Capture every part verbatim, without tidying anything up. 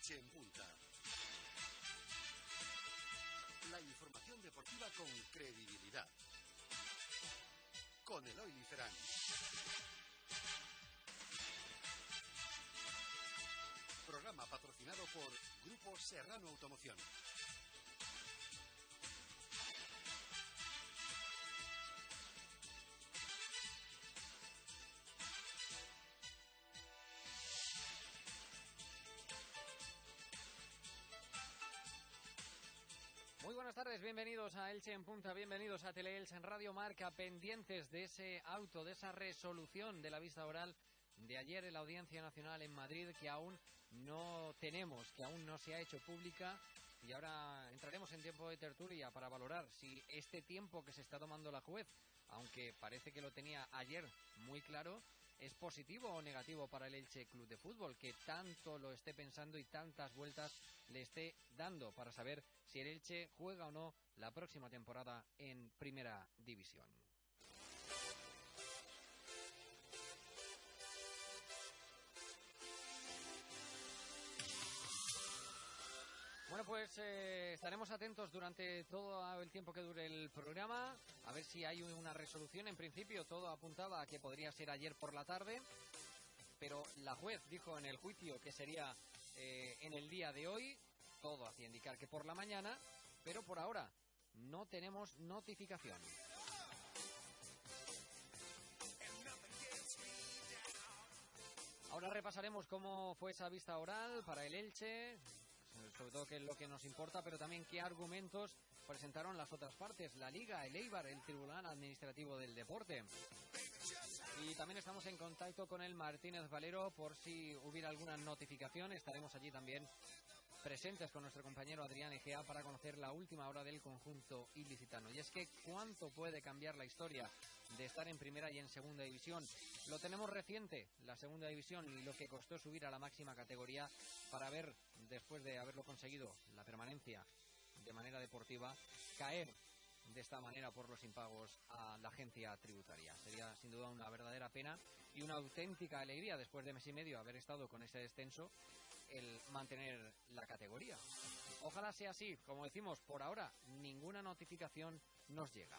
Elche en Punta. La información deportiva con credibilidad. Con Eloy Liferán. Programa patrocinado por Grupo Serrano Automoción. Muy buenas tardes, bienvenidos a Elche en Punta, bienvenidos a Teleelche en Radio Marca, pendientes de ese auto, de esa resolución de la vista oral de ayer en la Audiencia Nacional en Madrid, que aún no tenemos, que aún no se ha hecho pública, y ahora entraremos en tiempo de tertulia para valorar si este tiempo que se está tomando la juez, aunque parece que lo tenía ayer muy claro, ¿es positivo o negativo para el Elche Club de Fútbol, que tanto lo esté pensando y tantas vueltas le esté dando para saber si el Elche juega o no la próxima temporada en Primera División? Bueno, pues eh, estaremos atentos durante todo el tiempo que dure el programa, a ver si hay una resolución. En principio todo apuntaba a que podría ser ayer por la tarde, pero la juez dijo en el juicio que sería eh, en el día de hoy. Todo hacía indicar que por la mañana, pero por ahora no tenemos notificación. Ahora repasaremos cómo fue esa vista oral para el Elche, sobre todo que es lo que nos importa, pero también qué argumentos presentaron las otras partes, la Liga, el Eibar, el Tribunal Administrativo del Deporte. Y también estamos en contacto con el Martínez Valero por si hubiera alguna notificación. Estaremos allí también presentes con nuestro compañero Adrián Egea para conocer la última hora del conjunto ilicitano. Y es que cuánto puede cambiar la historia de estar en primera y en segunda división. Lo tenemos reciente, la segunda división, y lo que costó subir a la máxima categoría para ver, después de haberlo conseguido, la permanencia de manera deportiva, caer de esta manera por los impagos a la agencia tributaria. Sería sin duda una verdadera pena y una auténtica alegría, después de mes y medio haber estado con ese descenso, el mantener la categoría. Ojalá sea así. Como decimos, por ahora ninguna notificación nos llega.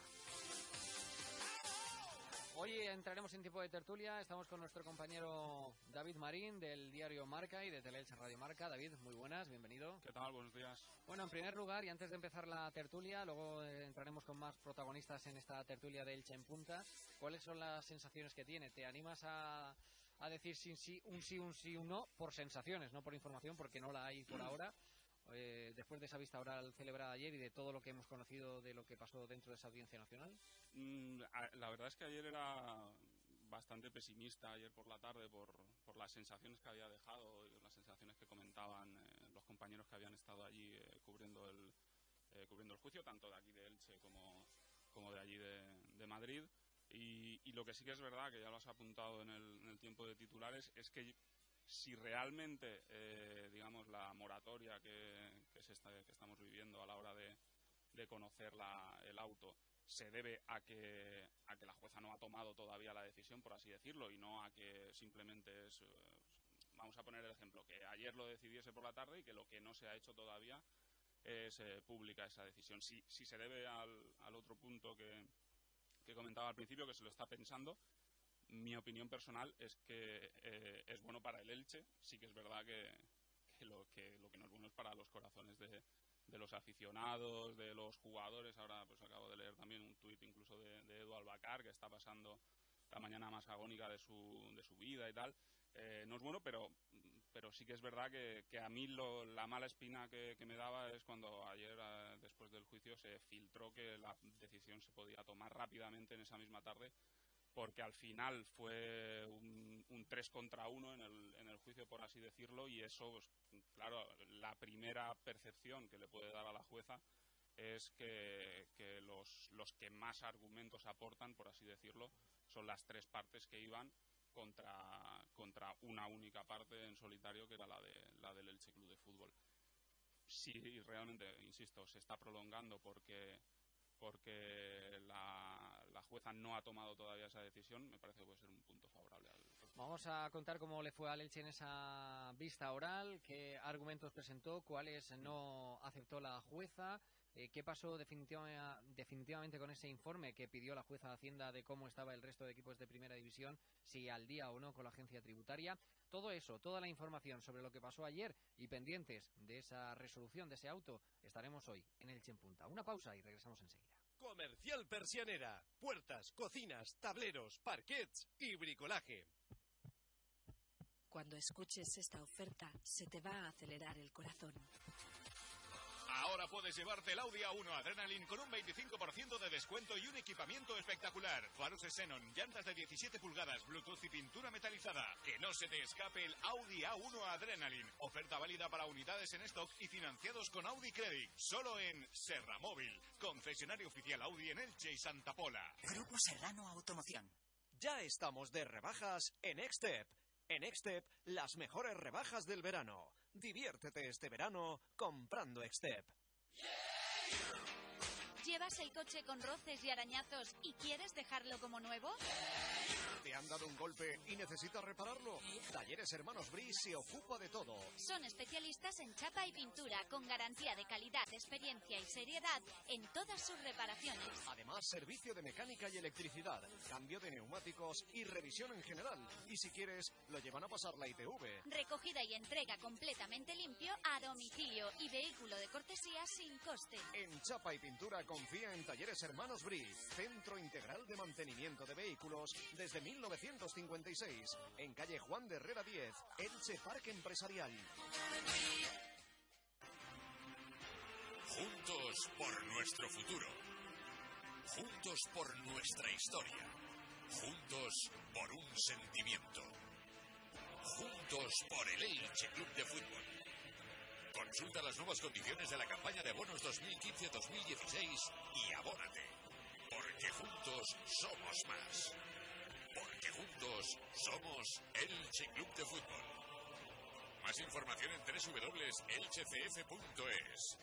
Hoy entraremos en tiempo de tertulia. Estamos con nuestro compañero David Marín del diario Marca y de Teleelche Radio Marca. David, muy buenas, bienvenido. ¿Qué tal? Buenos días. Bueno, en primer lugar, y antes de empezar la tertulia, luego eh, entraremos con más protagonistas en esta tertulia de Elche en Punta. ¿Cuáles son las sensaciones que tiene? ¿Te animas a, a decir sí, sí, un sí, un sí, un no? Por sensaciones, no por información, porque no la hay por ahora. Eh, después de esa vista oral celebrada ayer y de todo lo que hemos conocido de lo que pasó dentro de esa Audiencia Nacional. Mm, la verdad es que ayer era bastante pesimista, ayer por la tarde, por, por las sensaciones que había dejado, las sensaciones que comentaban eh, los compañeros que habían estado allí eh, cubriendo, el, eh, cubriendo el juicio, tanto de aquí de Elche como, como de allí de, de Madrid. Y, y lo que sí que es verdad, que ya lo has apuntado en el, en el tiempo de titulares, es que si realmente, eh, digamos, la moratoria que, que, se está, que estamos viviendo a la hora de, de conocer la, el auto se debe a que, a que la jueza no ha tomado todavía la decisión, por así decirlo, y no a que simplemente es, eh, vamos a poner el ejemplo, que ayer lo decidiese por la tarde y que lo que no se ha hecho todavía es eh, pública esa decisión. Si, si se debe al, al otro punto que, que comentaba al principio, que se lo está pensando, mi opinión personal es que eh, es bueno para el Elche. Sí que es verdad que, que, lo, que lo que no es bueno es para los corazones de, de los aficionados, de los jugadores. Ahora pues acabo de leer también un tuit incluso de, de Edu Albacar, que está pasando la mañana más agónica de su, de su vida y tal. Eh, no es bueno, pero, pero sí que es verdad que, que a mí lo, la mala espina que, que me daba es cuando ayer, eh, después del juicio, se filtró que la decisión se podía tomar rápidamente en esa misma tarde, porque al final fue un, un tres contra uno en el, en el juicio, por así decirlo, y eso, pues, claro, la primera percepción que le puede dar a la jueza es que, que los, los que más argumentos aportan, por así decirlo, son las tres partes que iban contra, contra una única parte en solitario, que era la, de, la del Elche Club de Fútbol. Si realmente, insisto, se está prolongando porque... porque la, la jueza no ha tomado todavía esa decisión, me parece que puede ser un punto favorable al Vamos a contar cómo le fue al Elche en esa vista oral, qué argumentos presentó, cuáles no aceptó la jueza, eh, qué pasó definitiva, definitivamente con ese informe que pidió la jueza de Hacienda de cómo estaba el resto de equipos de Primera División, si al día o no con la agencia tributaria. Todo eso, toda la información sobre lo que pasó ayer y pendientes de esa resolución, de ese auto, estaremos hoy en Elche en Punta. Una pausa y regresamos enseguida. Comercial Persianera. Puertas, cocinas, tableros, parquets y bricolaje. Cuando escuches esta oferta, se te va a acelerar el corazón. Ahora puedes llevarte el Audi A uno Adrenaline con un veinticinco por ciento de descuento y un equipamiento espectacular. Faros Xenon, llantas de diecisiete pulgadas, Bluetooth y pintura metalizada. Que no se te escape el Audi A uno Adrenaline. Oferta válida para unidades en stock y financiados con Audi Credit. Solo en Serra Móvil, concesionario oficial Audi en Elche y Santa Pola. Grupo Serrano Automoción. Ya estamos de rebajas en Extep. En Extep, las mejores rebajas del verano. Diviértete este verano comprando Extep. ¿Llevas el coche con roces y arañazos y quieres dejarlo como nuevo? ¿Te han dado un golpe y necesitas repararlo? Talleres Hermanos Bri se ocupa de todo. Son especialistas en chapa y pintura con garantía de calidad, experiencia y seriedad en todas sus reparaciones. Además, servicio de mecánica y electricidad, cambio de neumáticos y revisión en general. Y si quieres, lo llevan a pasar la I T V. Recogida y entrega completamente limpio a domicilio y vehículo de cortesía sin coste. En chapa y pintura confía en Talleres Hermanos Bri, Centro Integral de Mantenimiento de Vehículos desde mil novecientos cincuenta y seis, en calle Juan de Herrera diez, Elche Parque Empresarial. Juntos por nuestro futuro. Juntos por nuestra historia. Juntos por un sentimiento. Juntos por el Elche Club de Fútbol. Consulta las nuevas condiciones de la campaña de abonos dos mil quince dos mil dieciséis y abónate. Porque juntos somos más. Porque juntos somos Elche Club de Fútbol. Más información en doble u doble u doble u punto elche c f punto es.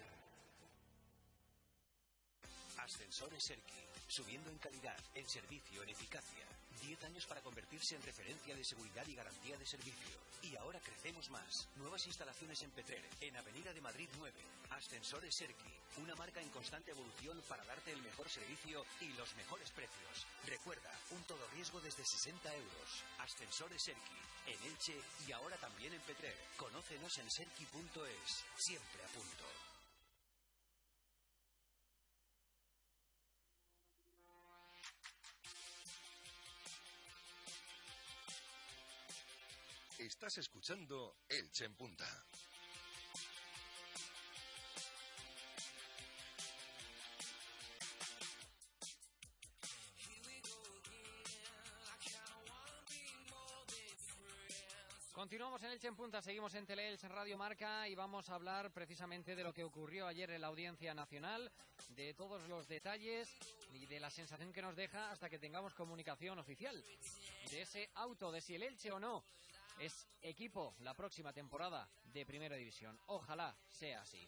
Ascensores Erki, subiendo en calidad, en servicio, en eficacia. Diez años para convertirse en referencia de seguridad y garantía de servicio. Y ahora crecemos más. Nuevas instalaciones en Petrer, en Avenida de Madrid nueve. Ascensores Erki, una marca en constante evolución para darte el mejor servicio y los mejores precios. Recuerda, un todo riesgo desde sesenta euros. Ascensores Erki, en Elche y ahora también en Petrer. Conócenos en serki punto es. Siempre a punto. Estás escuchando Elche en Punta. Continuamos en Elche en Punta, seguimos en Teleelch Radio Marca y vamos a hablar precisamente de lo que ocurrió ayer en la Audiencia Nacional, de todos los detalles y de la sensación que nos deja hasta que tengamos comunicación oficial de ese auto, de si el Elche o no es equipo la próxima temporada de Primera División. Ojalá sea así.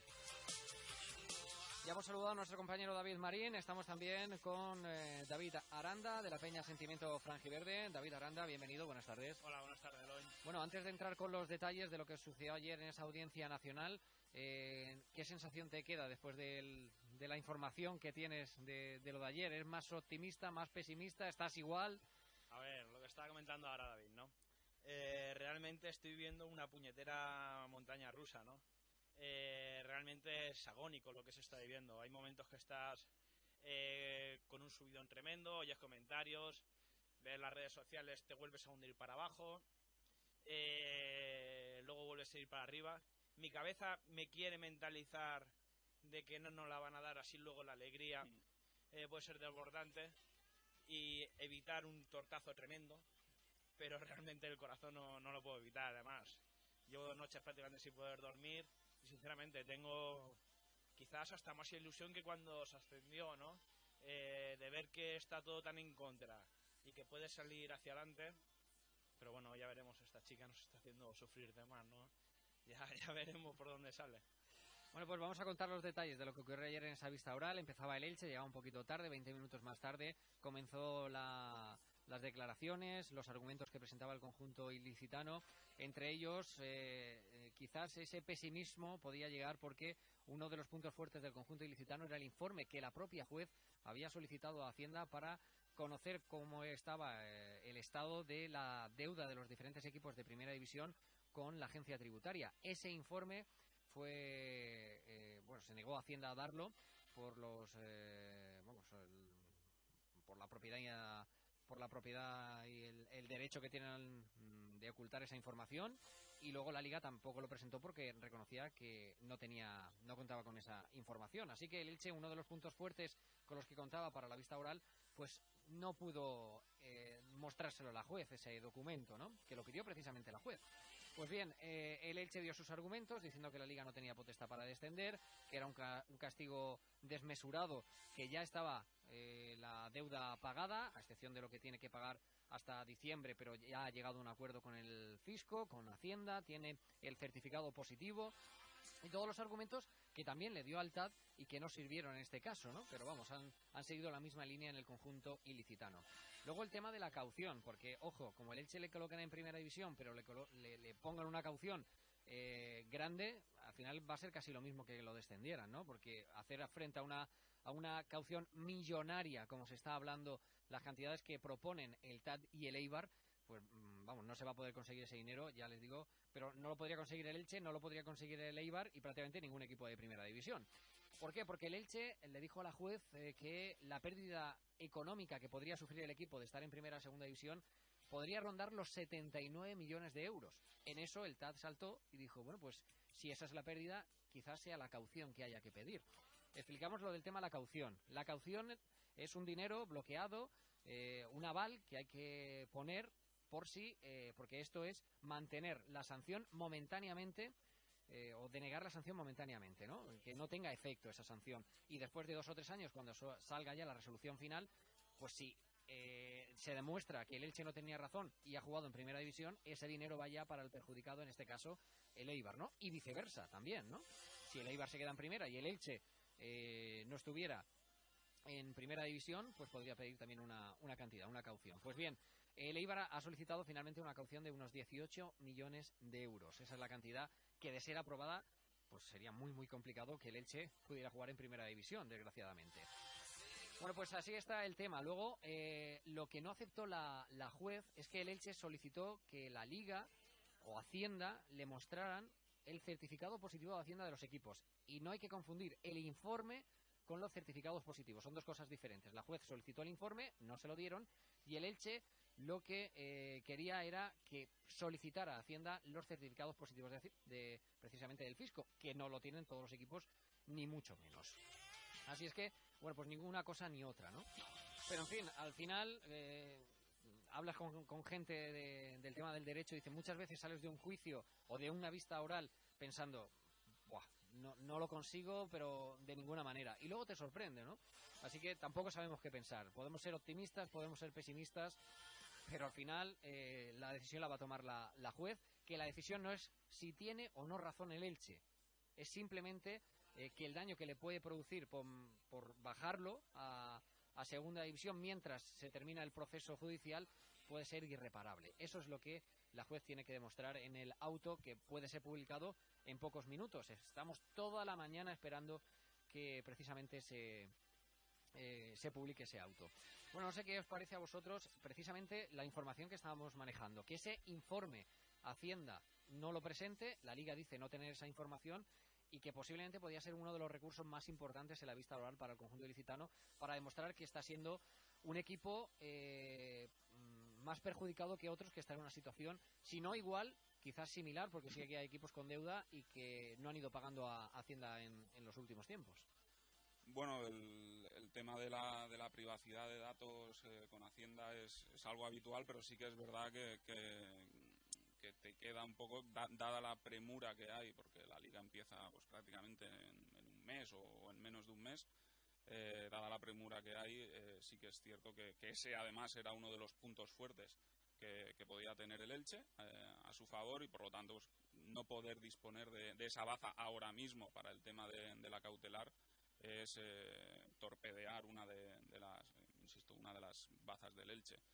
Ya hemos saludado a nuestro compañero David Marín. Estamos también con eh, David Aranda, de la Peña Sentimiento Franjiverde. David Aranda, bienvenido, buenas tardes. Hola, buenas tardes, Eloy. Bueno, antes de entrar con los detalles de lo que sucedió ayer en esa Audiencia Nacional, eh, ¿qué sensación te queda después del, de la información que tienes de, de lo de ayer? ¿Es más optimista, más pesimista? ¿Estás igual? A ver, lo que estaba comentando ahora David, ¿no? Eh, realmente estoy viendo una puñetera montaña rusa, ¿no? Eh, realmente es agónico lo que se está viviendo. Hay momentos que estás eh, con un subidón tremendo, oyes comentarios, ves las redes sociales, te vuelves a hundir para abajo, eh, luego vuelves a ir para arriba. Mi cabeza me quiere mentalizar de que no nos la van a dar, así luego la alegría eh, puede ser desbordante y evitar un tortazo tremendo, pero realmente el corazón no, no lo puedo evitar. Además, llevo dos noches prácticamente sin poder dormir y sinceramente tengo quizás hasta más ilusión que cuando se ascendió, ¿no? Eh, de ver que está todo tan en contra y que puede salir hacia adelante, pero bueno, ya veremos. Esta chica nos está haciendo sufrir de más, ¿no? Ya, ya veremos por dónde sale. Bueno, pues vamos a contar los detalles de lo que ocurrió ayer en esa vista oral. Empezaba el Elche, llegaba un poquito tarde, veinte minutos más tarde comenzó la, las declaraciones, los argumentos que presentaba el conjunto ilicitano. Entre ellos, eh, eh, quizás ese pesimismo podía llegar porque uno de los puntos fuertes del conjunto ilicitano era el informe que la propia juez había solicitado a Hacienda para conocer cómo estaba eh, el estado de la deuda de los diferentes equipos de Primera División con la agencia tributaria. Ese informe fue, eh, bueno, se negó a Hacienda a darlo por los, eh, vamos, el, por la propiedad, por la propiedad y el, el derecho que tienen de ocultar esa información, y luego la Liga tampoco lo presentó porque reconocía que no tenía, no contaba con esa información. Así que el Elche, uno de los puntos fuertes con los que contaba para la vista oral, pues no pudo eh, mostrárselo a la juez, ese documento, ¿no?, que lo pidió precisamente la juez. Pues bien, eh, el Elche dio sus argumentos diciendo que la Liga no tenía potestad para descender, que era un, ca un castigo desmesurado, que ya estaba eh, la deuda pagada, a excepción de lo que tiene que pagar hasta diciembre, pero ya ha llegado a un acuerdo con el fisco, con Hacienda, tiene el certificado positivo y todos los argumentos que también le dio al T A D y que no sirvieron en este caso, ¿no? Pero vamos, han, han seguido la misma línea en el conjunto ilicitano. Luego el tema de la caución, porque, ojo, como el Elche le colocan en Primera División, pero le, le, le pongan una caución eh, grande, al final va a ser casi lo mismo que lo descendieran, ¿no? Porque hacer frente a una, a una caución millonaria, como se está hablando, las cantidades que proponen el T A D y el Eibar, pues vamos, no se va a poder conseguir ese dinero, ya les digo, pero no lo podría conseguir el Elche, no lo podría conseguir el Eibar y prácticamente ningún equipo de Primera División. ¿Por qué? Porque el Elche le dijo a la juez eh, que la pérdida económica que podría sufrir el equipo de estar en Primera o Segunda División podría rondar los setenta y nueve millones de euros. En eso el T A D saltó y dijo, bueno, pues si esa es la pérdida, quizás sea la caución que haya que pedir. Explicamos lo del tema de la caución. La caución es un dinero bloqueado, eh, un aval que hay que poner por sí, eh, porque esto es mantener la sanción momentáneamente, eh, o denegar la sanción momentáneamente, ¿no? Que no tenga efecto esa sanción. Y después de dos o tres años, cuando so salga ya la resolución final, pues si eh, se demuestra que el Elche no tenía razón y ha jugado en Primera División, ese dinero vaya para el perjudicado, en este caso el Eibar, ¿no? Y viceversa también, ¿no? Si el Eibar se queda en Primera y el Elche eh, no estuviera en Primera División, pues podría pedir también una, una cantidad, una caución. Pues bien, el Eibar ha solicitado finalmente una caución de unos dieciocho millones de euros. Esa es la cantidad que, de ser aprobada, pues sería muy muy complicado que el Elche pudiera jugar en Primera División, desgraciadamente. Bueno, pues así está el tema. Luego, eh, lo que no aceptó la, la juez es que el Elche solicitó que la Liga o Hacienda le mostraran el certificado positivo de Hacienda de los equipos. Y no hay que confundir el informe con los certificados positivos. Son dos cosas diferentes. La juez solicitó el informe, no se lo dieron, y el Elche lo que eh, quería era que solicitara a Hacienda los certificados positivos de, de precisamente del fisco, que no lo tienen todos los equipos, ni mucho menos. Así es que, bueno, pues ninguna cosa ni otra, ¿no? Pero en fin, al final eh, hablas con, con gente de, del tema del derecho y dice, muchas veces sales de un juicio o de una vista oral pensando, buah, no, no lo consigo, pero de ninguna manera. Y luego te sorprende, ¿no? Así que tampoco sabemos qué pensar. Podemos ser optimistas, podemos ser pesimistas, pero al final eh, la decisión la va a tomar la, la juez, que la decisión no es si tiene o no razón el Elche. Es simplemente eh, que el daño que le puede producir por, por bajarlo a, a Segunda División mientras se termina el proceso judicial puede ser irreparable. Eso es lo que la juez tiene que demostrar en el auto, que puede ser publicado en pocos minutos. Estamos toda la mañana esperando que precisamente se... Eh, se publique ese auto. Bueno, no sé qué os parece a vosotros precisamente la información que estábamos manejando, que ese informe Hacienda no lo presente, la Liga dice no tener esa información, y que posiblemente podría ser uno de los recursos más importantes en la vista oral para el conjunto ilicitano, para demostrar que está siendo un equipo eh, más perjudicado que otros que están en una situación, si no igual, quizás similar, porque sí que hay equipos con deuda y que no han ido pagando a Hacienda en, en los últimos tiempos. Bueno, el, el tema de la, de la privacidad de datos eh, con Hacienda es, es algo habitual, pero sí que es verdad que, que, que te queda un poco, da, dada la premura que hay, porque la Liga empieza pues prácticamente en, en un mes o, o en menos de un mes, eh, dada la premura que hay, eh, sí que es cierto que, que ese además era uno de los puntos fuertes que, que podía tener el Elche eh, a su favor, y por lo tanto pues, no poder disponer de, de esa baza ahora mismo para el tema de, de la cautelar es eh, torpedear una de, de las, insisto, una de las bazas del Elche.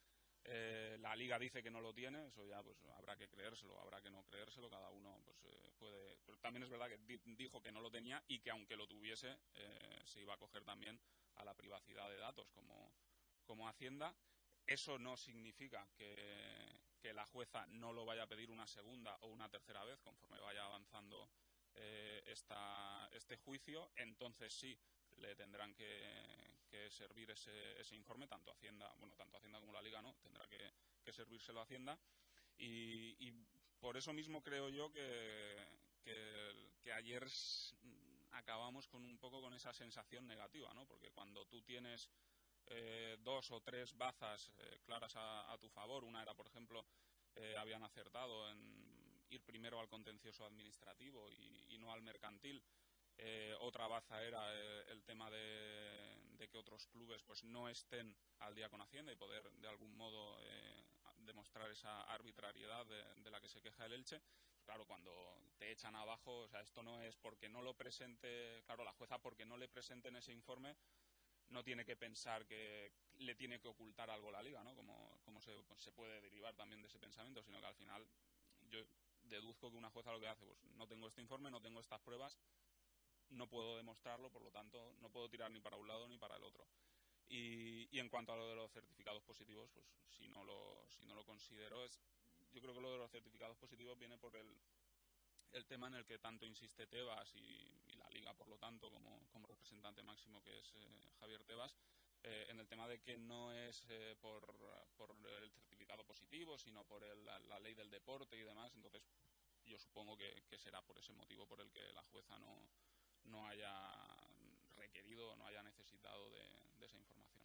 Eh, la Liga dice que no lo tiene, eso ya pues habrá que creérselo, habrá que no creérselo, cada uno pues eh, puede... Pero también es verdad que di dijo que no lo tenía y que aunque lo tuviese, eh, se iba a acoger también a la privacidad de datos como, como Hacienda. Eso no significa que, que la jueza no lo vaya a pedir una segunda o una tercera vez conforme vaya avanzando eh, esta, este juicio. Entonces sí, le tendrán que, que servir ese, ese informe, tanto Hacienda, bueno, tanto Hacienda como la Liga, ¿no? Tendrá que, que servírselo a Hacienda. Y, y por eso mismo creo yo que, que, que ayer acabamos con un poco con esa sensación negativa, ¿no? Porque cuando tú tienes eh, dos o tres bazas eh, claras a, a tu favor, una era, por ejemplo, eh, habían acertado en ir primero al contencioso administrativo y, y no al mercantil. Eh, otra baza era eh, el tema de, de que otros clubes pues no estén al día con Hacienda y poder de algún modo eh, demostrar esa arbitrariedad de, de la que se queja el Elche. Claro, cuando te echan abajo, o sea, esto no es porque no lo presente, claro, la jueza porque no le presenten ese informe no tiene que pensar que le tiene que ocultar algo la Liga, ¿no? Como, como se, pues, se puede derivar también de ese pensamiento, sino que al final yo deduzco que una jueza lo que hace, pues no tengo este informe, no tengo estas pruebas, no puedo demostrarlo, por lo tanto no puedo tirar ni para un lado ni para el otro. Y, y en cuanto a lo de los certificados positivos, pues si no lo, si no lo considero, es, yo creo que lo de los certificados positivos viene por el, el tema en el que tanto insiste Tebas y, y la Liga, por lo tanto, como, como representante máximo que es eh, Javier Tebas, eh, en el tema de que no es eh, por, por el certificado positivo, sino por el, la, la ley del deporte y demás. Entonces yo supongo que, que será por ese motivo por el que la jueza no no haya requerido o no haya necesitado de, de esa información.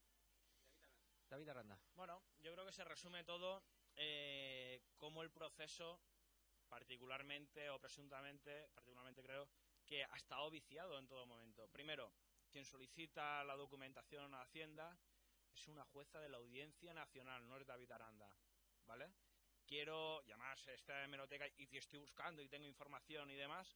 David Aranda. Bueno, yo creo que se resume todo eh, como el proceso, particularmente o presuntamente, particularmente creo, que ha estado viciado en todo momento. Primero, quien solicita la documentación a Hacienda es una jueza de la Audiencia Nacional, no es David Aranda, ¿vale? Quiero, y además está en hemeroteca y estoy buscando y tengo información y demás,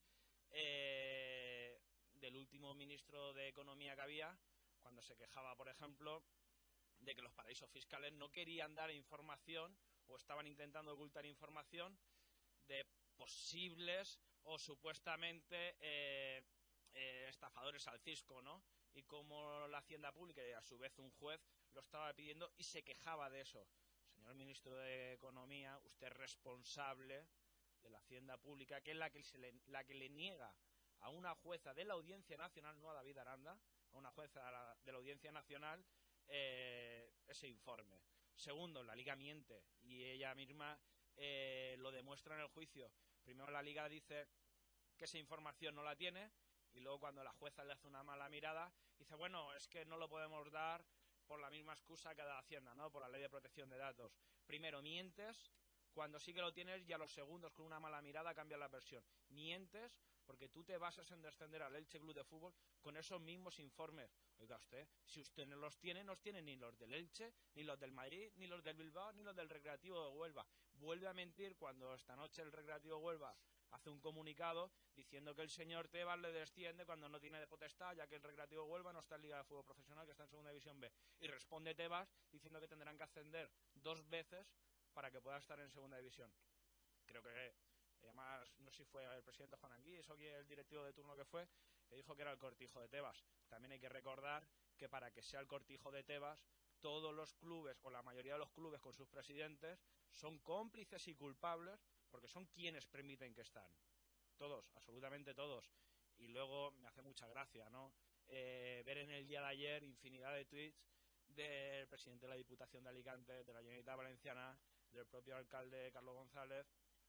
Eh, del último ministro de Economía que había, cuando se quejaba, por ejemplo, de que los paraísos fiscales no querían dar información o estaban intentando ocultar información de posibles o supuestamente eh, eh, estafadores al fisco, ¿no? Y cómo la Hacienda Pública y a su vez un juez lo estaba pidiendo y se quejaba de eso. Señor ministro de Economía, usted es responsable de la Hacienda Pública, que es la que, se le, la que le niega a una jueza de la Audiencia Nacional, no a David Aranda, a una jueza de la, de la Audiencia Nacional, eh, ese informe. Segundo, la Liga miente y ella misma eh, lo demuestra en el juicio. Primero la Liga dice que esa información no la tiene y luego cuando la jueza le hace una mala mirada dice, bueno, es que no lo podemos dar por la misma excusa que da Hacienda, ¿no? Por la Ley de Protección de Datos. Primero mientes. Cuando sí que lo tienes, ya los segundos con una mala mirada cambian la versión. Mientes porque tú te basas en descender al Elche Club de Fútbol con esos mismos informes. Oiga usted, si usted no los tiene, no tiene ni los del Elche, ni los del Madrid, ni los del Bilbao, ni los del Recreativo de Huelva. Vuelve a mentir cuando esta noche el Recreativo de Huelva hace un comunicado diciendo que el señor Tebas le desciende cuando no tiene de potestad, ya que el Recreativo de Huelva no está en Liga de Fútbol Profesional, que está en Segunda División B. Y responde Tebas diciendo que tendrán que ascender dos veces para que pueda estar en Segunda División. Creo que, además, no sé si fue el presidente Juan Anguís o el directivo de turno que fue, que dijo que era el cortijo de Tebas. También hay que recordar que para que sea el cortijo de Tebas, todos los clubes, o la mayoría de los clubes con sus presidentes, son cómplices y culpables, porque son quienes permiten que están. Todos, absolutamente todos. Y luego me hace mucha gracia, ¿no? Eh, ver en el día de ayer infinidad de tweets del presidente de la Diputación de Alicante, de la Generalitat Valenciana, del propio alcalde Carlos González.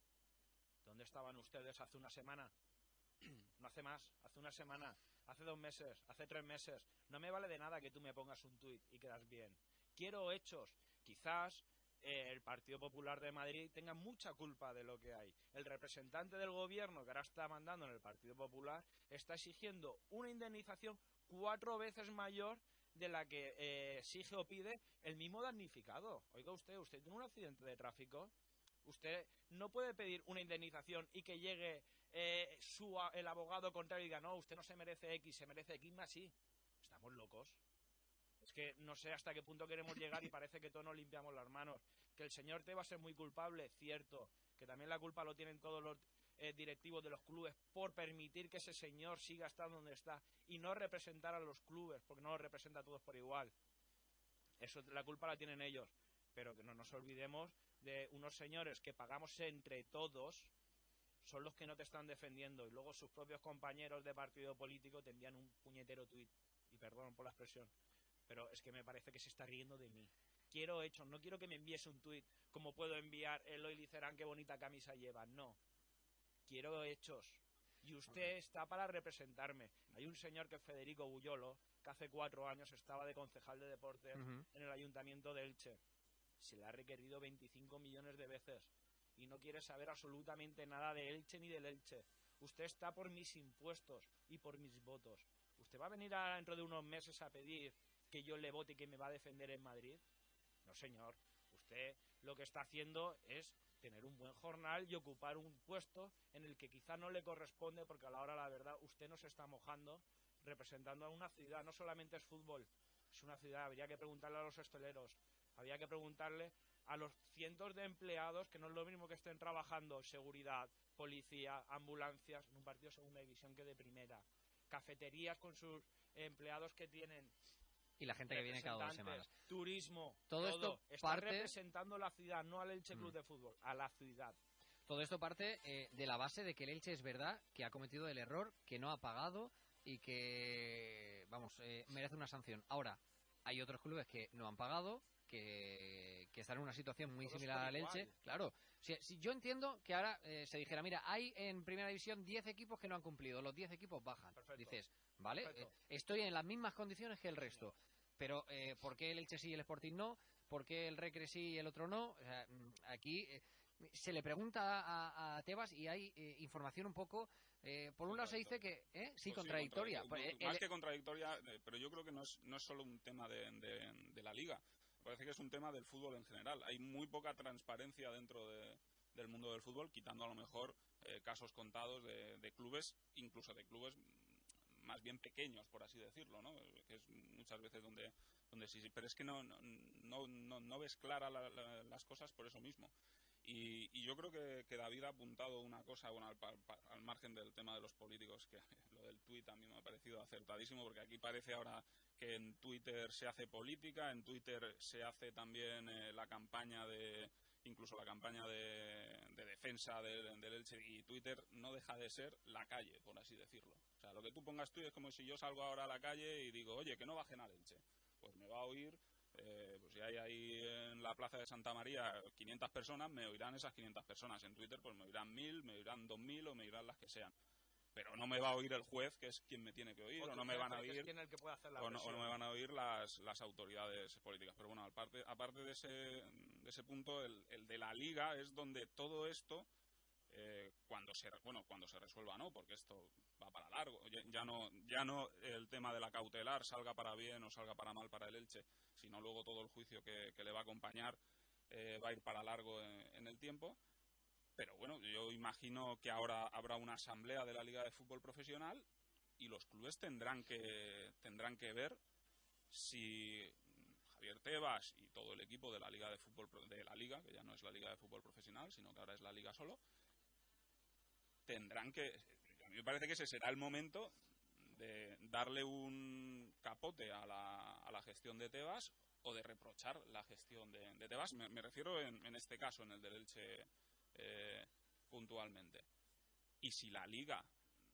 ¿Dónde estaban ustedes hace una semana? No hace más, hace una semana, hace dos meses, hace tres meses. No me vale de nada que tú me pongas un tuit y quedas bien. Quiero hechos. Quizás eh, el Partido Popular de Madrid tenga mucha culpa de lo que hay. El representante del gobierno que ahora está mandando en el Partido Popular está exigiendo una indemnización cuatro veces mayor de la que eh, exige o pide el mismo damnificado. Oiga usted, usted tiene un accidente de tráfico, usted no puede pedir una indemnización y que llegue eh, su, el abogado contrario y diga, no, usted no se merece X, se merece X más Y. Estamos locos. Es que no sé hasta qué punto queremos llegar y parece que todos nos limpiamos las manos. Que el señor Tebas es muy culpable, cierto. Que también la culpa lo tienen todos los eh, directivos de los clubes por permitir que ese señor siga estando donde está y no representar a los clubes, porque no los representa a todos por igual. Eso, la culpa la tienen ellos. Pero que no nos olvidemos de unos señores que pagamos entre todos, son los que no te están defendiendo, y luego sus propios compañeros de partido político te envían un puñetero tuit, y perdón por la expresión, pero es que me parece que se está riendo de mí. Quiero hechos, no quiero que me envíes un tuit como puedo enviar Eloy Licerán, qué bonita camisa lleva, no. Quiero hechos. Y usted okay. está para representarme. Hay un señor que es Federico Bullolo, que hace cuatro años estaba de concejal de deportes uh-huh. en el Ayuntamiento de Elche. Se le ha requerido veinticinco millones de veces y no quiere saber absolutamente nada de Elche ni del Elche. Usted está por mis impuestos y por mis votos. ¿Usted va a venir a, dentro de unos meses a pedir que yo le vote y que me va a defender en Madrid? No, señor. Usted lo que está haciendo es tener un buen jornal y ocupar un puesto en el que quizá no le corresponde, porque a la hora, la verdad, usted nos está mojando representando a una ciudad. No solamente es fútbol, es una ciudad. Habría que preguntarle a los hosteleros, habría que preguntarle a los cientos de empleados, que no es lo mismo que estén trabajando seguridad, policía, ambulancias, en un partido de segunda división que de primera, cafeterías con sus empleados que tienen, y la gente que viene cada dos semanas, turismo, todo, todo. esto está parte... representando la ciudad, no al Elche Club mm. de Fútbol, a la ciudad. Todo esto parte eh, de la base de que el Elche es verdad que ha cometido el error, que no ha pagado y que, vamos, eh, merece una sanción. Ahora, hay otros clubes que no han pagado, que, que están en una situación muy Todos similar al Elche. Claro, si, si yo entiendo que ahora eh, se dijera, mira, hay en primera división diez equipos que no han cumplido, los diez equipos bajan. Perfecto. Dices, vale, eh, estoy en las mismas condiciones que el resto, pero eh, ¿por qué el Elche sí y el Sporting no? ¿Por qué el Recre sí y el otro no? O sea, aquí eh, se le pregunta a, a Tebas y hay eh, información un poco... Eh, por un lado se dice que ¿eh? sí, pues contradictoria. Sí, contradictoria. Pues, Más el... que contradictoria, eh, pero yo creo que no es, no es solo un tema de, de, de la Liga. Me parece que es un tema del fútbol en general. Hay muy poca transparencia dentro de, del mundo del fútbol, quitando a lo mejor eh, casos contados de, de clubes, incluso de clubes más bien pequeños, por así decirlo, ¿no? Que es muchas veces donde, donde sí, sí. Pero es que no, no, no, no ves claras la, la, las cosas por eso mismo. Y, y yo creo que, que David ha apuntado una cosa, bueno, al, al margen del tema de los políticos, que lo del tuit a mí me ha parecido acertadísimo, porque aquí parece ahora que en Twitter se hace política, en Twitter se hace también eh, la campaña de, incluso la campaña de, de defensa del, del Elche, y Twitter no deja de ser la calle, por así decirlo. O sea, lo que tú pongas tú es como si yo salgo ahora a la calle y digo, oye, que no bajen al Elche. Pues me va a oír... Eh, pues si hay ahí en la plaza de Santa María quinientas personas, me oirán esas quinientas personas. En Twitter pues me oirán mil, me oirán dos mil o me oirán las que sean. Pero no me va a oír el juez, que es quien me tiene que oír, o, o no me van a oír el que puede hacer la o, no, o no me van a oír las, las autoridades políticas. Pero bueno, aparte, aparte de ese de ese punto, el, el de la Liga es donde todo esto eh, cuando se bueno cuando se resuelva, no, porque esto va para largo, ya, ya no ya no el tema de la cautelar salga para bien o salga para mal para el Elche, sino luego todo el juicio que, que le va a acompañar eh, va a ir para largo en, en el tiempo. Pero bueno, yo imagino que ahora habrá una asamblea de la Liga de Fútbol Profesional y los clubes tendrán que tendrán que ver si Javier Tebas y todo el equipo de la Liga de Fútbol de la Liga, que ya no es la Liga de Fútbol Profesional, sino que ahora es la Liga solo, tendrán que... A mí me parece que ese será el momento de darle un capote a la, a la gestión de Tebas o de reprochar la gestión de, de Tebas. Me, me refiero en, en este caso, en el del Elche eh, puntualmente. Y si la Liga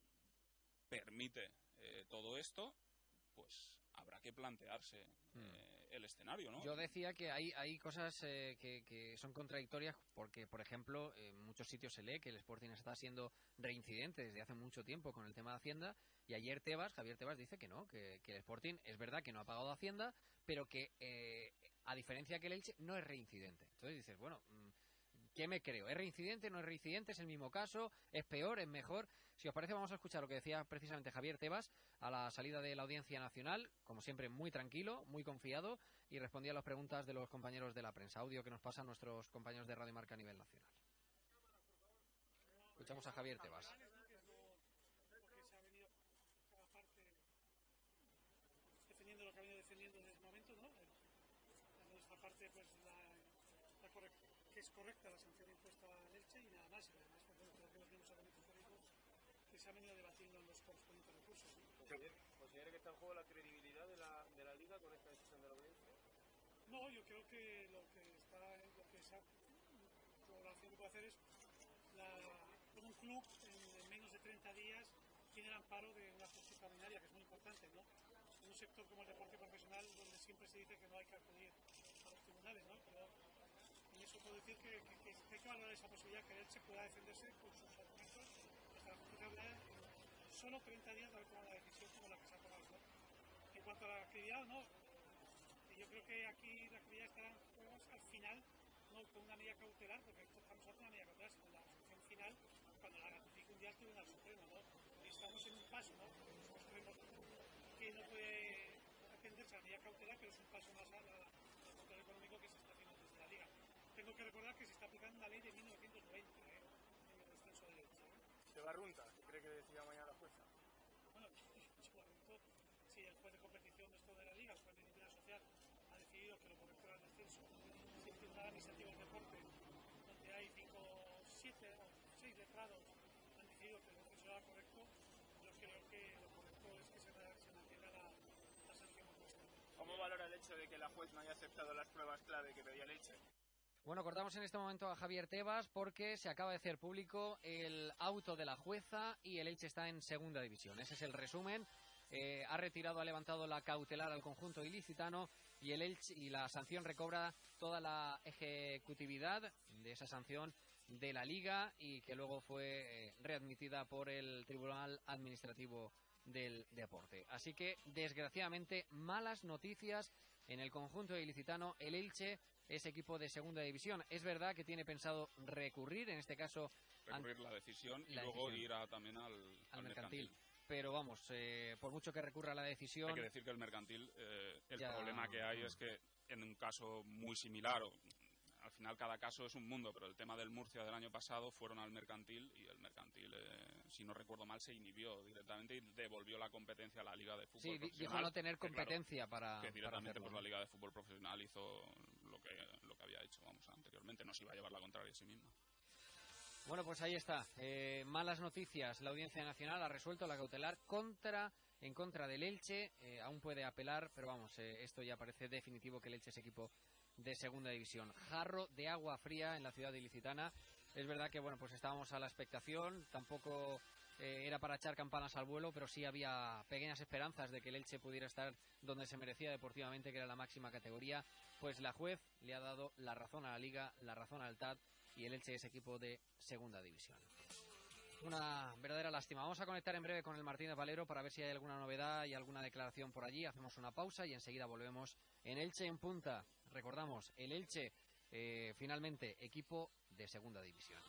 permite eh, todo esto, pues habrá que plantearse eh, el escenario, ¿no? Yo decía que hay, hay cosas eh, que, que son contradictorias porque, por ejemplo, en muchos sitios se lee que el Sporting está siendo reincidente desde hace mucho tiempo con el tema de Hacienda, y ayer Tebas, Javier Tebas dice que no, que, que el Sporting es verdad que no ha pagado Hacienda, pero que eh, a diferencia que el Elche no es reincidente. Entonces dices, bueno, ¿qué me creo? ¿Es reincidente? ¿No es reincidente? ¿Es el mismo caso? ¿Es peor? ¿Es mejor? Si os parece, vamos a escuchar lo que decía precisamente Javier Tebas a la salida de la Audiencia Nacional, como siempre muy tranquilo, muy confiado, y respondía a las preguntas de los compañeros de la prensa. Audio que nos pasan nuestros compañeros de Radio Marca a nivel nacional. Escuchamos a Javier Tebas. Defendiendo lo que ha venido defendiendo desde el momento parece pues la, la correct, que es correcta la sanción impuesta al Elche y nada más. Y además, pues, bueno, creo que los mismos argumentos históricos que se han venido debatiendo en los correspondientes recursos. ¿Considera que está en juego la credibilidad de la, de la Liga con esta decisión de la audiencia? No, yo creo que lo que está, lo que esa colaboración que puede hacer es la, un club en, en menos de treinta días tiene el amparo de una justicia extraordinaria, que es muy importante, ¿no? En un sector como el deporte profesional, donde siempre se dice que no hay que acudir a los tribunales, ¿no? Pero en eso puedo decir que, que, que hay que valorar esa posibilidad, que el Elche pueda defenderse con sus argumentos hasta la justicia extraordinaria en solo treinta días de haber tomado una decisión como la que se ha tomado, ¿no? En cuanto a la actividad, no. Yo creo que aquí la actividad estará al final, no con una medida cautelar, porque esto estamos hablando de una medida cautelar, sino la resolución final, cuando la ratifique un día el Tribunal Supremo, ¿no? Y estamos en un paso, ¿no? Nosotros creemos que no puede atenderse a la medida cautelar, pero es un paso más al control económico que se está haciendo desde la Liga. Tengo que recordar que se está aplicando una ley de mil novecientos noventa, ¿eh? En el descenso de Elche, ¿eh? ¿Se va a Runta? ¿Qué cree que decida mañana la jueza? Bueno, si el juez de competición de esto de la Liga, el juez de disciplina social, ha decidido que lo correcto era el descenso, si el Tribunal Administrativo del Deporte, donde hay cinco, siete o seis letrados, han decidido que el descenso era correcto, yo creo que lo correcto es que se, se mantenga la, la sanción opuesta. ¿Cómo valora el hecho de que la juez no haya aceptado las pruebas clave que pedía el Elche? Bueno, cortamos en este momento a Javier Tebas porque se acaba de hacer público el auto de la jueza y el Elche está en segunda división. Ese es el resumen. Eh, ha retirado, ha levantado la cautelar al conjunto ilicitano y el Elche, y la sanción recobra toda la ejecutividad de esa sanción de la Liga y que luego fue eh, readmitida por el Tribunal Administrativo del Deporte. Así que, desgraciadamente, malas noticias en el conjunto ilicitano. El Elche es equipo de segunda división. Es verdad que tiene pensado recurrir, en este caso... Recurrir la decisión y la luego decisión. ir a, también al, al, al mercantil. mercantil. Pero vamos, eh, por mucho que recurra la decisión... Hay que decir que el mercantil, eh, el ya... problema que hay es que en un caso muy similar, o, al final cada caso es un mundo, pero el tema del Murcia del año pasado fueron al mercantil y el mercantil, eh, si no recuerdo mal, se inhibió directamente y devolvió la competencia a la Liga de Fútbol sí, Profesional. dijo no tener competencia que, claro, para que directamente para pues, la Liga de Fútbol Profesional hizo lo que, lo que había hecho vamos anteriormente, no se iba a llevar la contraria a sí misma. Bueno, pues ahí está. Eh, malas noticias. La Audiencia Nacional ha resuelto la cautelar contra en contra del Elche. Eh, aún puede apelar, pero vamos, eh, esto ya parece definitivo que el Elche es equipo de segunda división. Jarro de agua fría en la ciudad ilicitana. Es verdad que bueno, pues estábamos a la expectación. Tampoco eh, era para echar campanas al vuelo, pero sí había pequeñas esperanzas de que el Elche pudiera estar donde se merecía deportivamente, que era la máxima categoría. Pues la juez le ha dado la razón a la Liga, la razón al T A D, y el Elche es equipo de segunda división. Una verdadera lástima. Vamos a conectar en breve con el Martínez Valero para ver si hay alguna novedad y alguna declaración por allí. Hacemos una pausa y enseguida volvemos en Elche en Punta. Recordamos, el Elche eh, finalmente equipo de segunda división.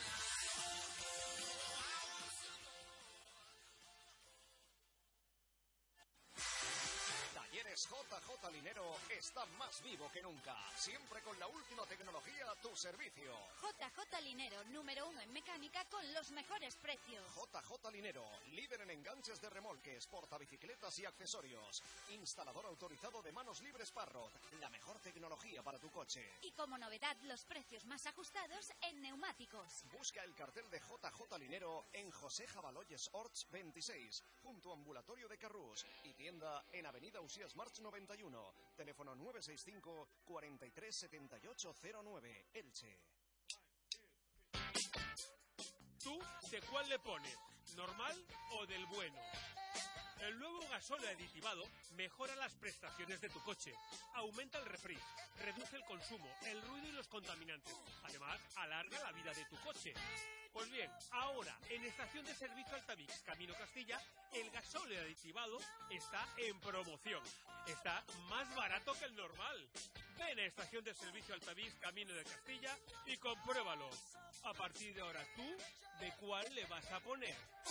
J J Linero está más vivo que nunca, siempre con la última tecnología a tu servicio. J J Linero, número uno en mecánica con los mejores precios. J J Linero, líder en enganches de remolques, portabicicletas y accesorios. Instalador autorizado de manos libres Parrot, la mejor tecnología para tu coche. Y como novedad, los precios más ajustados en neumáticos. Busca el cartel de J J Linero en José Jabaloyes Orts veintiséis, junto a Ambulatorio de Carrús, y tienda en Avenida Usías March noventa y uno, teléfono nueve seis cinco, cuarenta y tres, setenta y ocho cero nueve, Elche. ¿Tú de cuál le pones? ¿Normal o del bueno? El nuevo gasol aditivado mejora las prestaciones de tu coche, aumenta el refri, reduce el consumo, el ruido y los contaminantes. Además, alarga la vida de tu coche. Pues bien, ahora, en Estación de Servicio Altavix, Camino Castilla, el gasol aditivado está en promoción. Está más barato que el normal. Ven a Estación de Servicio Altavix, Camino de Castilla y compruébalo. A partir de ahora, ¿tú de cuál le vas a poner?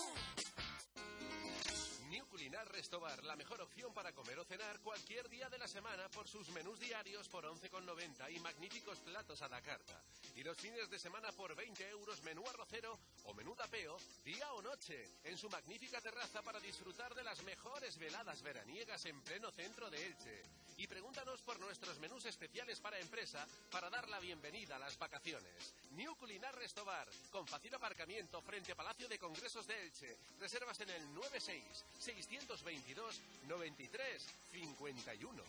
New Culinar Restobar, la mejor opción para comer o cenar cualquier día de la semana por sus menús diarios por once con noventa y magníficos platos a la carta. Y los fines de semana por veinte euros menú arrocero o menú tapeo, día o noche, en su magnífica terraza para disfrutar de las mejores veladas veraniegas en pleno centro de Elche. Y pregúntanos por nuestros menús especiales para empresa para dar la bienvenida a las vacaciones. New Culinar Restobar, con fácil aparcamiento frente a Palacio de Congresos de Elche. Reservas en el nueve seis seis dos dos noventa y tres cincuenta y uno.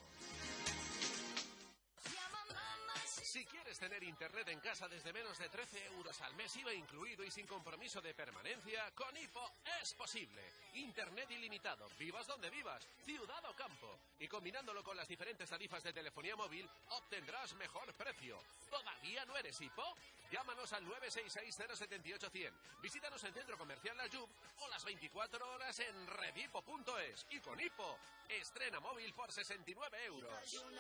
Si quieres tener internet en casa desde menos de trece euros al mes, I V A incluido y sin compromiso de permanencia, con Hipo es posible. Internet ilimitado, vivas donde vivas, ciudad o campo. Y combinándolo con las diferentes tarifas de telefonía móvil, obtendrás mejor precio. ¿Todavía no eres Hipo? Llámanos al nueve seis seis cero siete ocho cero cero. Visítanos en Centro Comercial La Jub o las veinticuatro horas en redhipo punto es. Y con Hipo, estrena móvil por sesenta y nueve euros.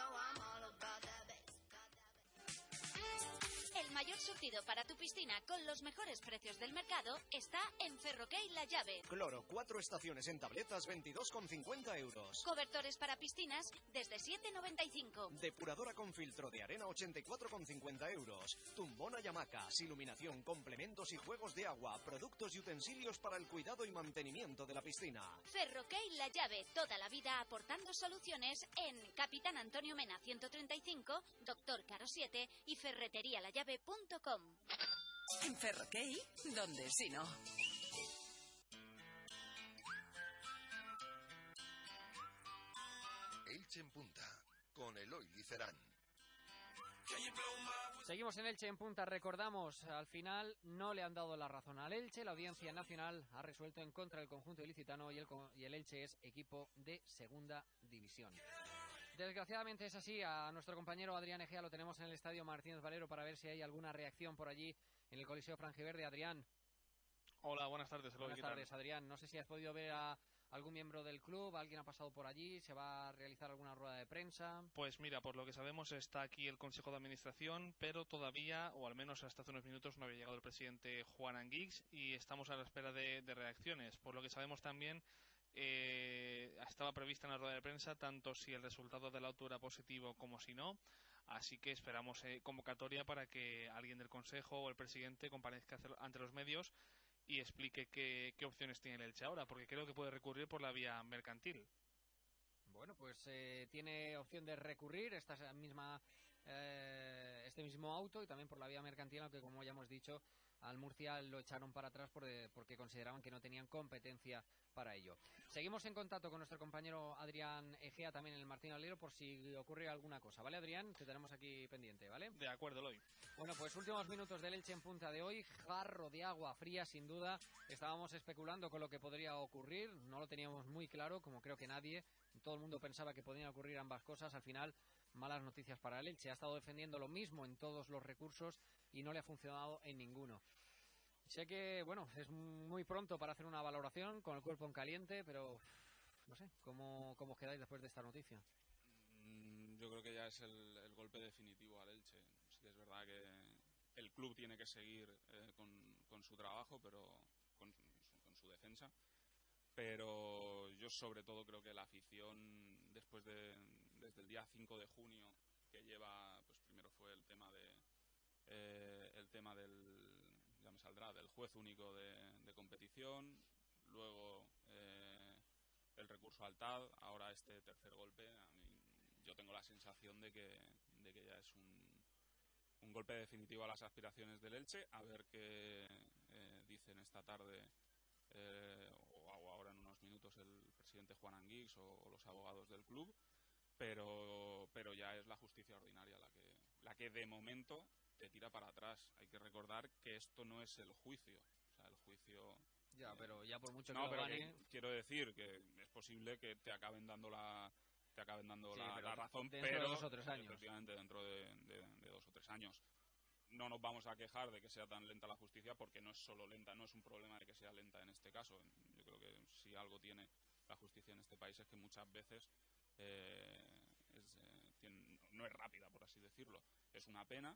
El mayor surtido para tu piscina con los mejores precios del mercado está en Ferroquey La Llave. Cloro, cuatro estaciones en tabletas, veintidós con cincuenta euros. Cobertores para piscinas desde siete noventa y cinco. Depuradora con filtro de arena, ochenta y cuatro con cincuenta euros. Tumbona y hamacas, iluminación, complementos y juegos de agua, productos y utensilios para el cuidado y mantenimiento de la piscina. Ferroquey La Llave, toda la vida aportando soluciones en Capitán Antonio Mena ciento treinta y cinco, Doctor Caro siete y ferretería la llave punto com. En Ferroquey, donde si no. Elche en Punta, con Eloy Licerán. Seguimos en Elche en Punta. Recordamos, al final no le han dado la razón al Elche. La Audiencia Nacional ha resuelto en contra del conjunto ilicitano y el, y el Elche es equipo de segunda división. Desgraciadamente es así. A nuestro compañero Adrián Egea lo tenemos en el Estadio Martínez Valero para ver si hay alguna reacción por allí en el Coliseo Franjiverde. Adrián. Hola, buenas tardes. Eloy, buenas tardes, Adrián. No sé si has podido ver a algún miembro del club, alguien ha pasado por allí, ¿se va a realizar alguna rueda de prensa? Pues mira, por lo que sabemos está aquí el Consejo de Administración, pero todavía, o al menos hasta hace unos minutos, no había llegado el presidente Juan Anguix y estamos a la espera de, de reacciones. Por lo que sabemos también, eh, estaba prevista una rueda de prensa tanto si el resultado del auto era positivo como si no. Así que esperamos eh, convocatoria para que alguien del Consejo o el presidente comparezca ante los medios y explique qué, qué opciones tiene el Elche ahora, porque creo que puede recurrir por la vía mercantil. Bueno, pues eh, tiene opción de recurrir esta misma eh, este mismo auto y también por la vía mercantil, aunque como ya hemos dicho, al Murcia lo echaron para atrás porque, porque consideraban que no tenían competencia para ello. Seguimos en contacto con nuestro compañero Adrián Egea también en el Martín Valero por si ocurre alguna cosa, ¿vale, Adrián? Te tenemos aquí pendiente, ¿vale? De acuerdo, Eloy. Bueno, pues últimos minutos del Elche en Punta de hoy, jarro de agua fría sin duda. Estábamos especulando con lo que podría ocurrir, no lo teníamos muy claro, como creo que nadie. Todo el mundo pensaba que podían ocurrir ambas cosas. Al final, malas noticias para el Elche. Ha estado defendiendo lo mismo en todos los recursos y no le ha funcionado en ninguno. Sé que, bueno, es muy pronto para hacer una valoración con el cuerpo en caliente, pero no sé, ¿cómo, cómo os quedáis después de esta noticia? Mm, yo creo que ya es el, el golpe definitivo al Elche. Sí que es verdad que el club tiene que seguir eh, con, con su trabajo, pero con, con su defensa. Pero yo sobre todo creo que la afición, después de desde el día cinco de junio, que lleva, pues primero fue el tema de eh, el tema del ya me saldrá, del juez único de, de competición, luego eh, el recurso al T A D, ahora este tercer golpe. A mí, yo tengo la sensación de que, de que ya es un, un golpe definitivo a las aspiraciones del Elche, a ver qué eh, dicen esta tarde eh, o, o ahora en unos minutos el presidente Juan Anguix o, o los abogados del club, pero, pero ya es la justicia ordinaria la que, la que de momento te tira para atrás. Hay que recordar que esto no es el juicio. O sea, el juicio... Ya, eh, pero ya por mucho que no, lo pero gane... que, quiero decir que es posible que te acaben dando la te acaben dando sí, la, la razón, dentro pero de dos o tres años. efectivamente dentro de, de, de dos o tres años. No nos vamos a quejar de que sea tan lenta la justicia, porque no es solo lenta, no es un problema de que sea lenta en este caso. Yo creo que si algo tiene la justicia en este país es que muchas veces eh, es, eh, tiene, no es rápida, por así decirlo. Es una pena.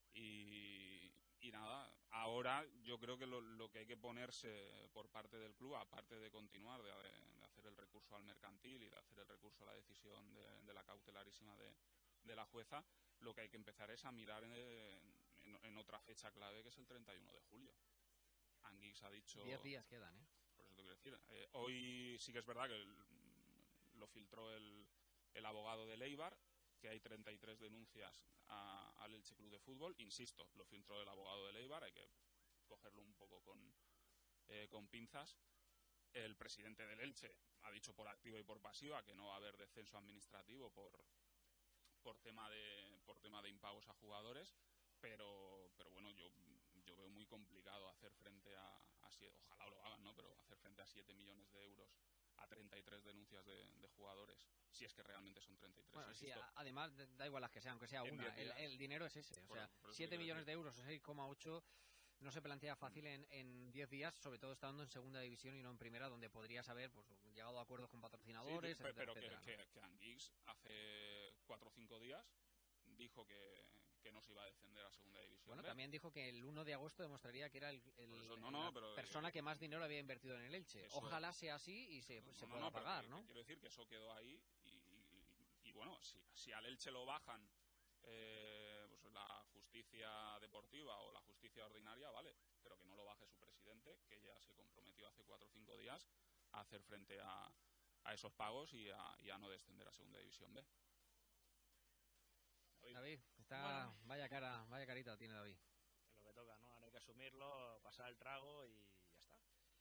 Y, y nada, ahora yo creo que lo, lo que hay que ponerse por parte del club, aparte de continuar, de, de hacer el recurso al mercantil y de hacer el recurso a la decisión de, de la cautelarísima de, de la jueza, lo que hay que empezar es a mirar en, en, en otra fecha clave, que es el treinta y uno de julio. Anguix ha dicho... Diez días quedan, ¿eh? Por eso te quiero decir. Eh, hoy sí que es verdad que el, lo filtró el, el abogado del Eibar, que hay treinta y tres denuncias a, al Elche Club de Fútbol. Insisto, lo filtró el abogado del Eibar, hay que cogerlo un poco con, eh, con pinzas. El presidente del Elche ha dicho por activa y por pasiva que no va a haber descenso administrativo por por tema de por tema de impagos a jugadores, pero pero bueno, yo yo veo muy complicado hacer frente a, a ojalá lo hagan, ¿no? Pero hacer frente a siete millones de euros a treinta y tres denuncias de, de jugadores, si es que realmente son treinta y tres. Bueno, sí, a, además da igual las que sean, aunque sea una, el, el dinero es ese, o por, sea, por siete millones de euros o seis coma ocho no se plantea fácil en, en diez días, sobre todo estando en segunda división y no en primera, donde podrías haber pues, llegado a acuerdos con patrocinadores, sí, etcétera, pero que, etcétera, que, ¿no? que Anguix hace cuatro o cinco días dijo que, que no se iba a descender a segunda división. Bueno, B. también dijo que el uno de agosto demostraría que era el, el eso, no, no, la pero, persona eh, que más dinero había invertido en el Elche. Eso, Ojalá sea así y se, no, se no, pueda no, pagar, que, ¿no? que quiero decir que eso quedó ahí y, y, y bueno, si, si al Elche lo bajan eh, pues la justicia deportiva o la justicia ordinaria, vale, pero que no lo baje su presidente, que ya se comprometió hace cuatro o cinco días a hacer frente a, a esos pagos y a, y a no descender a segunda división B. David, está, Bueno. vaya cara, vaya carita tiene David. Es lo que toca, ¿no? Ahora hay que asumirlo, pasar el trago y ya está.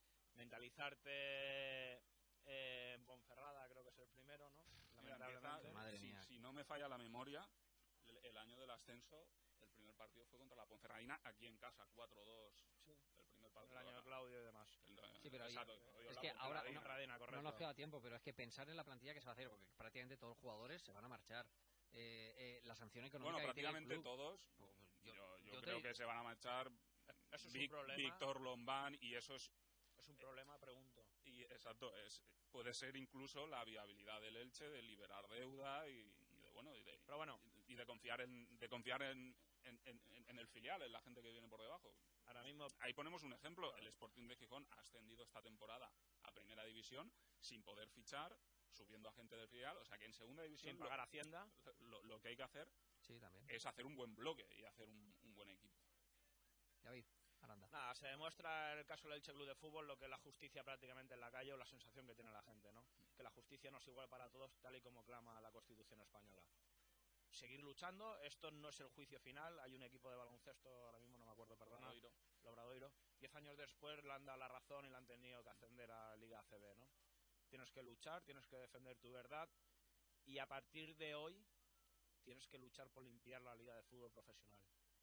Mentalizarte eh, en Ponferrada creo que es el primero, ¿no? Mira, Lamentablemente. empieza, Madre si, mía. si no me falla la memoria, el, el año del ascenso, el primer partido fue contra la Ponferradina aquí en casa, cuatro dos. Sí. El primer partido. El año de Claudio y demás. El, Sí, pero exacto, ahí- Claudio, es la que ahora Ponferradina. no, Ponferradina, correcto. no nos queda tiempo, pero es que pensar en la plantilla que se va a hacer, porque prácticamente todos los jugadores se van a marchar. Eh, eh, la sanción económica Bueno, que tiene el prácticamente club, todos. pues, Yo, yo, yo creo te- que se van a marchar Eso es Vic- un problema. Víctor Lombán y eso es Es un problema, pregunto. y exacto es puede ser incluso la viabilidad del Elche de liberar deuda y, y de bueno y de, Pero bueno. y de confiar en de confiar en, en, en, en el filial, en la gente que viene por debajo. Ahora mismo Ahí ponemos un ejemplo, el Sporting de Gijón ha ascendido esta temporada a primera división sin poder fichar, subiendo a gente del filial, o sea que en segunda división sin pagar Hacienda. lo, lo que hay que hacer Sí, también. es hacer un buen bloque y hacer un, un buen equipo. David, Aranda. Nada, se demuestra en el caso del Elche Club de Fútbol lo que es la justicia prácticamente en la calle o la sensación que tiene la gente, ¿no? Que la justicia no es igual para todos, tal y como clama la Constitución española. Seguir luchando, esto no es el juicio final, hay un equipo de baloncesto, ahora mismo no me acuerdo, perdona, Obradoiro. el Obradoiro, diez años después le han dado la razón y le han tenido que ascender a Liga A C B, ¿no? Tienes que luchar, tienes que defender tu verdad y a partir de hoy tienes que luchar por limpiar la Liga de Fútbol Profesional.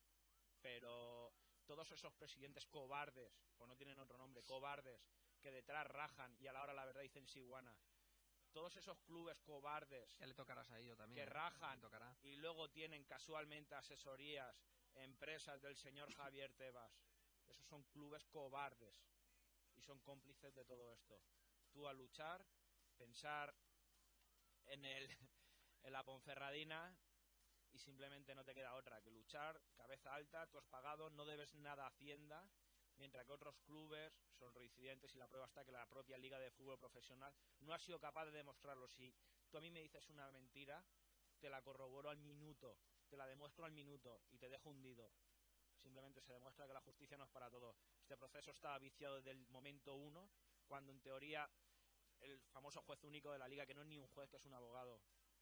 Pero todos esos presidentes cobardes, o no tienen otro nombre, cobardes, que detrás rajan y a la hora la verdad dicen siguana, todos esos clubes cobardes Ya le tocarás a ello también. que ¿eh? rajan Le tocará. y luego tienen casualmente asesorías, empresas del señor Javier Tebas, esos son clubes cobardes y son cómplices de todo esto. Tú a luchar, pensar en el en la Ponferradina y simplemente no te queda otra que luchar, cabeza alta, tú has pagado, no debes nada a Hacienda, mientras que otros clubes son reincidentes y la prueba está que la propia Liga de Fútbol Profesional no ha sido capaz de demostrarlo. Si tú a mí me dices una mentira, te la corroboro al minuto, te la demuestro al minuto y te dejo hundido. Simplemente se demuestra que la justicia no es para todo. Este proceso estaba viciado desde el momento uno, cuando en teoría el famoso juez único de la Liga, que no es ni un juez, que es un abogado,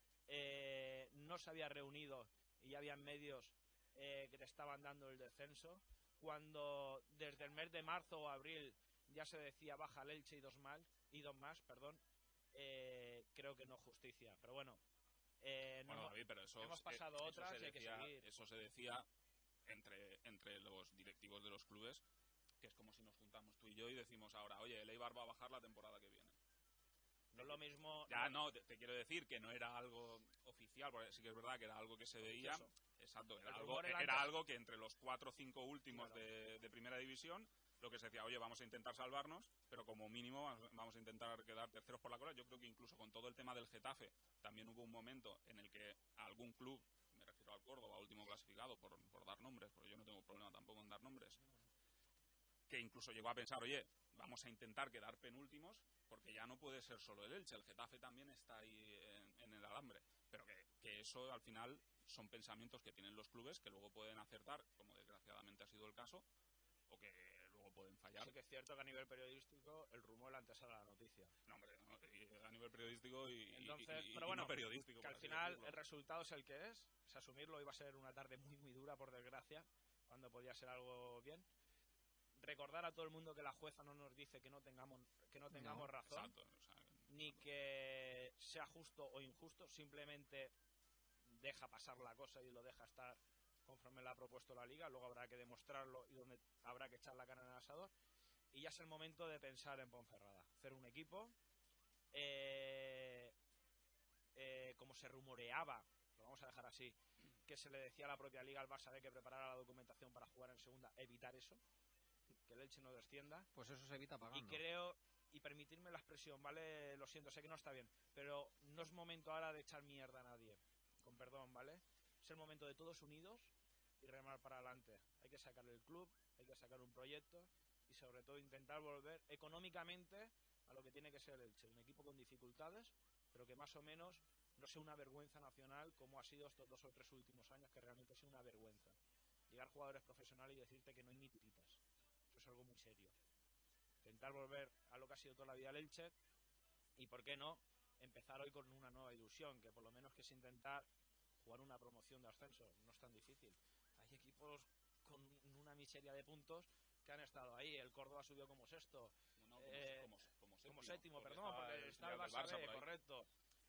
eh, no se había reunido y ya habían medios eh, que te estaban dando el descenso, cuando desde el mes de marzo o abril ya se decía baja el Elche y dos más, y dos más, perdón, eh, creo que no justicia. Pero bueno, eh, no Bueno, hemos- David, pero eso, hemos eh, pasado eso otras se y hay que decía, seguir. eso se decía entre, entre los directivos de los clubes, que es como si nos juntamos tú y yo y decimos ahora, oye, el Eibar va a bajar la temporada que viene. No es lo mismo. Ya no, te, te quiero decir que no era algo oficial, porque sí que es verdad que era algo que se veía. Eso. Exacto, era El algo, rumor era era antes. algo que entre los cuatro o cinco últimos Claro. de, de primera división, lo que se decía, oye, vamos a intentar salvarnos, pero como mínimo vamos- vamos a intentar quedar terceros por la cola. Yo creo que incluso con todo el tema del Getafe, también hubo un momento en el que algún club, me refiero al Córdoba, último clasificado, por, por dar nombres, porque yo no tengo problema tampoco en dar nombres, que incluso llegó a pensar, oye, vamos a intentar quedar penúltimos, porque ya no puede ser solo el Elche, el Getafe también está ahí en, en el alambre, pero que, que eso al final son pensamientos que tienen los clubes que luego pueden acertar, como desgraciadamente ha sido el caso, o que luego pueden fallar. Sí que es cierto que a nivel periodístico el rumor la antesala a la noticia. No, hombre, no, a nivel periodístico y, Entonces, y, y, pero y bueno, no periodístico. Que al final el resultado es el que es, es asumirlo. Iba a ser una tarde muy muy dura, por desgracia, cuando podía ser algo bien. Recordar a todo el mundo que la jueza no nos dice que no tengamos que no tengamos no, razón, exacto, o sea, ni que sea justo o injusto, simplemente deja pasar la cosa y lo deja estar conforme la ha propuesto la Liga. Luego habrá que demostrarlo y donde habrá que echar la carne en el asador. Y ya es el momento de pensar en Ponferrada, hacer un equipo, eh, eh, como se rumoreaba, lo vamos a dejar así, que se le decía a la propia Liga al Barça B que preparara la documentación para jugar en segunda, evitar eso, que el Elche no descienda. Pues eso se evita pagando. Y creo, y permitirme la expresión, ¿vale? Lo siento, sé que no está bien, pero no es momento ahora de echar mierda a nadie, con perdón, ¿vale? Es el momento de todos unidos y remar para adelante. Hay que sacar el club, hay que sacar un proyecto y sobre todo intentar volver económicamente a lo que tiene que ser el Elche, un equipo con dificultades, pero que más o menos no sea una vergüenza nacional como ha sido estos dos o tres últimos años, que realmente ha sido una vergüenza. Llegar jugadores profesionales y decirte que no hay ni tiritas. Eso es algo muy serio. Intentar volver a lo que ha sido toda la vida el Elche y, ¿por qué no?, empezar hoy con una nueva ilusión, que por lo menos que es intentar jugar una promoción de ascenso. No es tan difícil. Hay equipos con una miseria de puntos que han estado ahí. El Córdoba subió como sexto, no, eh, como, como, como, séptimo, como séptimo, porque perdón, está porque el, está el Barça, Barça B, correcto.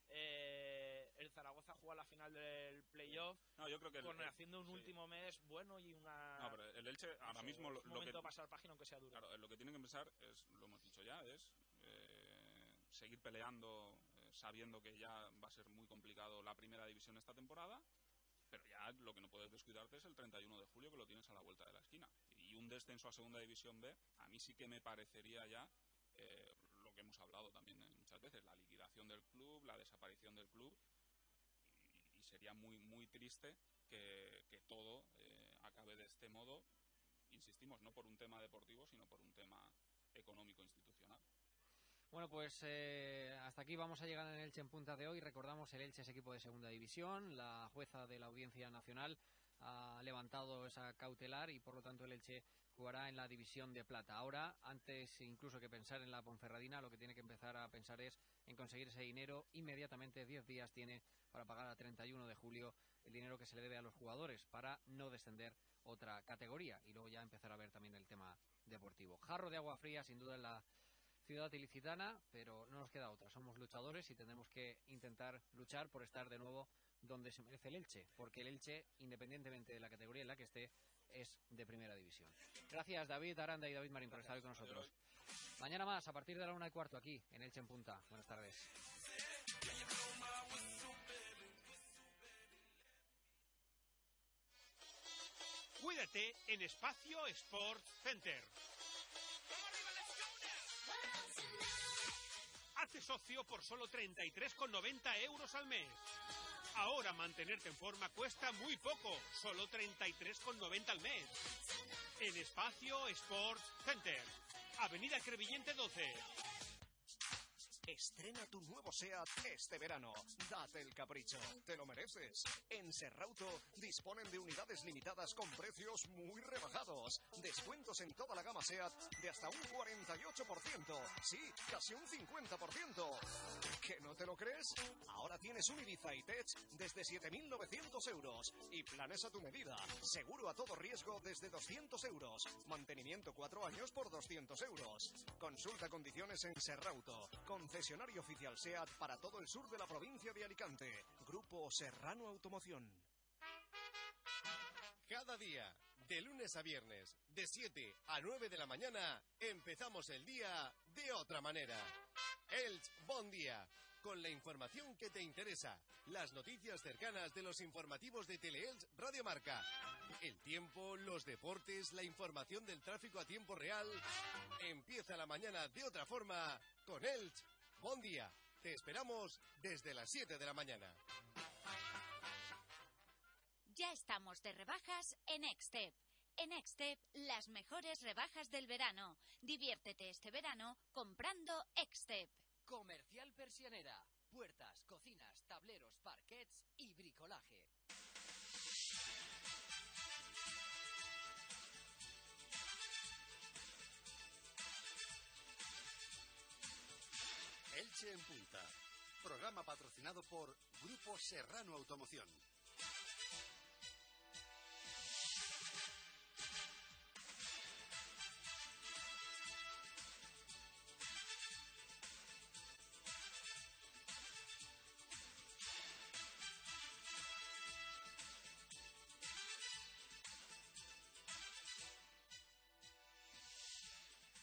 Eh, el Zaragoza juega la final del playoff, no, yo creo que con, el, haciendo un sí. último mes bueno y una... No, pero el Elche ahora eso, mismo... Lo, es un momento lo que, de pasar página aunque sea duro. Claro, lo que tienen que pensar es, lo hemos dicho ya, es eh, seguir peleando, eh, sabiendo que ya va a ser muy complicado la primera división esta temporada, pero ya lo que no puedes descuidarte es el treinta y uno de julio, que lo tienes a la vuelta de la esquina. Y un descenso a segunda división B, a mí sí que me parecería ya... Eh, lo que hemos hablado también muchas veces, la liquidación del club, la desaparición del club, y, y sería muy muy triste que, que todo eh, acabe de este modo, insistimos, no por un tema deportivo, sino por un tema económico institucional. Bueno, pues eh, hasta aquí vamos a llegar en el Elche en punta de hoy. Recordamos, el Elche es equipo de segunda división, la jueza de la Audiencia Nacional ha levantado esa cautelar y por lo tanto el Elche jugará en la división de plata. Ahora, antes incluso que pensar en la Ponferradina, lo que tiene que empezar a pensar es en conseguir ese dinero. Inmediatamente, diez días tiene para pagar a treinta y uno de julio el dinero que se le debe a los jugadores para no descender otra categoría y luego ya empezar a ver también el tema deportivo. Jarro de agua fría sin duda en la ciudad ilicitana, pero no nos queda otra. Somos luchadores y tendremos que intentar luchar por estar de nuevo donde se merece el Elche, porque el Elche, independientemente de la categoría en la que esté, es de primera división. Gracias David Aranda y David Marín por estar hoy con nosotros. Mañana más, a partir de la una y cuarto, aquí en Elche en Punta. Buenas tardes. Cuídate en Espacio Sports Center. Hazte socio por solo treinta y tres con noventa euros al mes. Ahora mantenerte en forma cuesta muy poco, solo treinta y tres con noventa al mes. En Espacio Sports Center, Avenida Crevillente doce. Estrena tu nuevo SEAT este verano. Date el capricho, te lo mereces. En Serrauto disponen de unidades limitadas con precios muy rebajados. Descuentos en toda la gama SEAT de hasta un cuarenta y ocho por ciento. Sí, casi un cincuenta por ciento. ¿Que no te lo crees? Ahora tienes un Ibiza E-Tech desde siete mil novecientos euros. Y planes a tu medida. Seguro a todo riesgo desde doscientos euros. Mantenimiento cuatro años por doscientos euros. Consulta condiciones en Serrauto. Concesionario oficial SEAT para todo el sur de la provincia de Alicante. Grupo Serrano Automoción. Cada día, de lunes a viernes, de siete a nueve de la mañana, empezamos el día de otra manera. Elche Bon Día, con la información que te interesa, las noticias cercanas de los informativos de Teleelch Radio Marca, el tiempo, los deportes, la información del tráfico a tiempo real. Empieza la mañana de otra forma con Elche Bon Día. Te esperamos desde las siete de la mañana. Ya estamos de rebajas en Extep. En Extep, las mejores rebajas del verano. Diviértete este verano comprando Extep. Comercial Persianera. Puertas, cocinas, tableros, parquets y bricolaje. punta. Programa patrocinado por Grupo Serrano Automoción.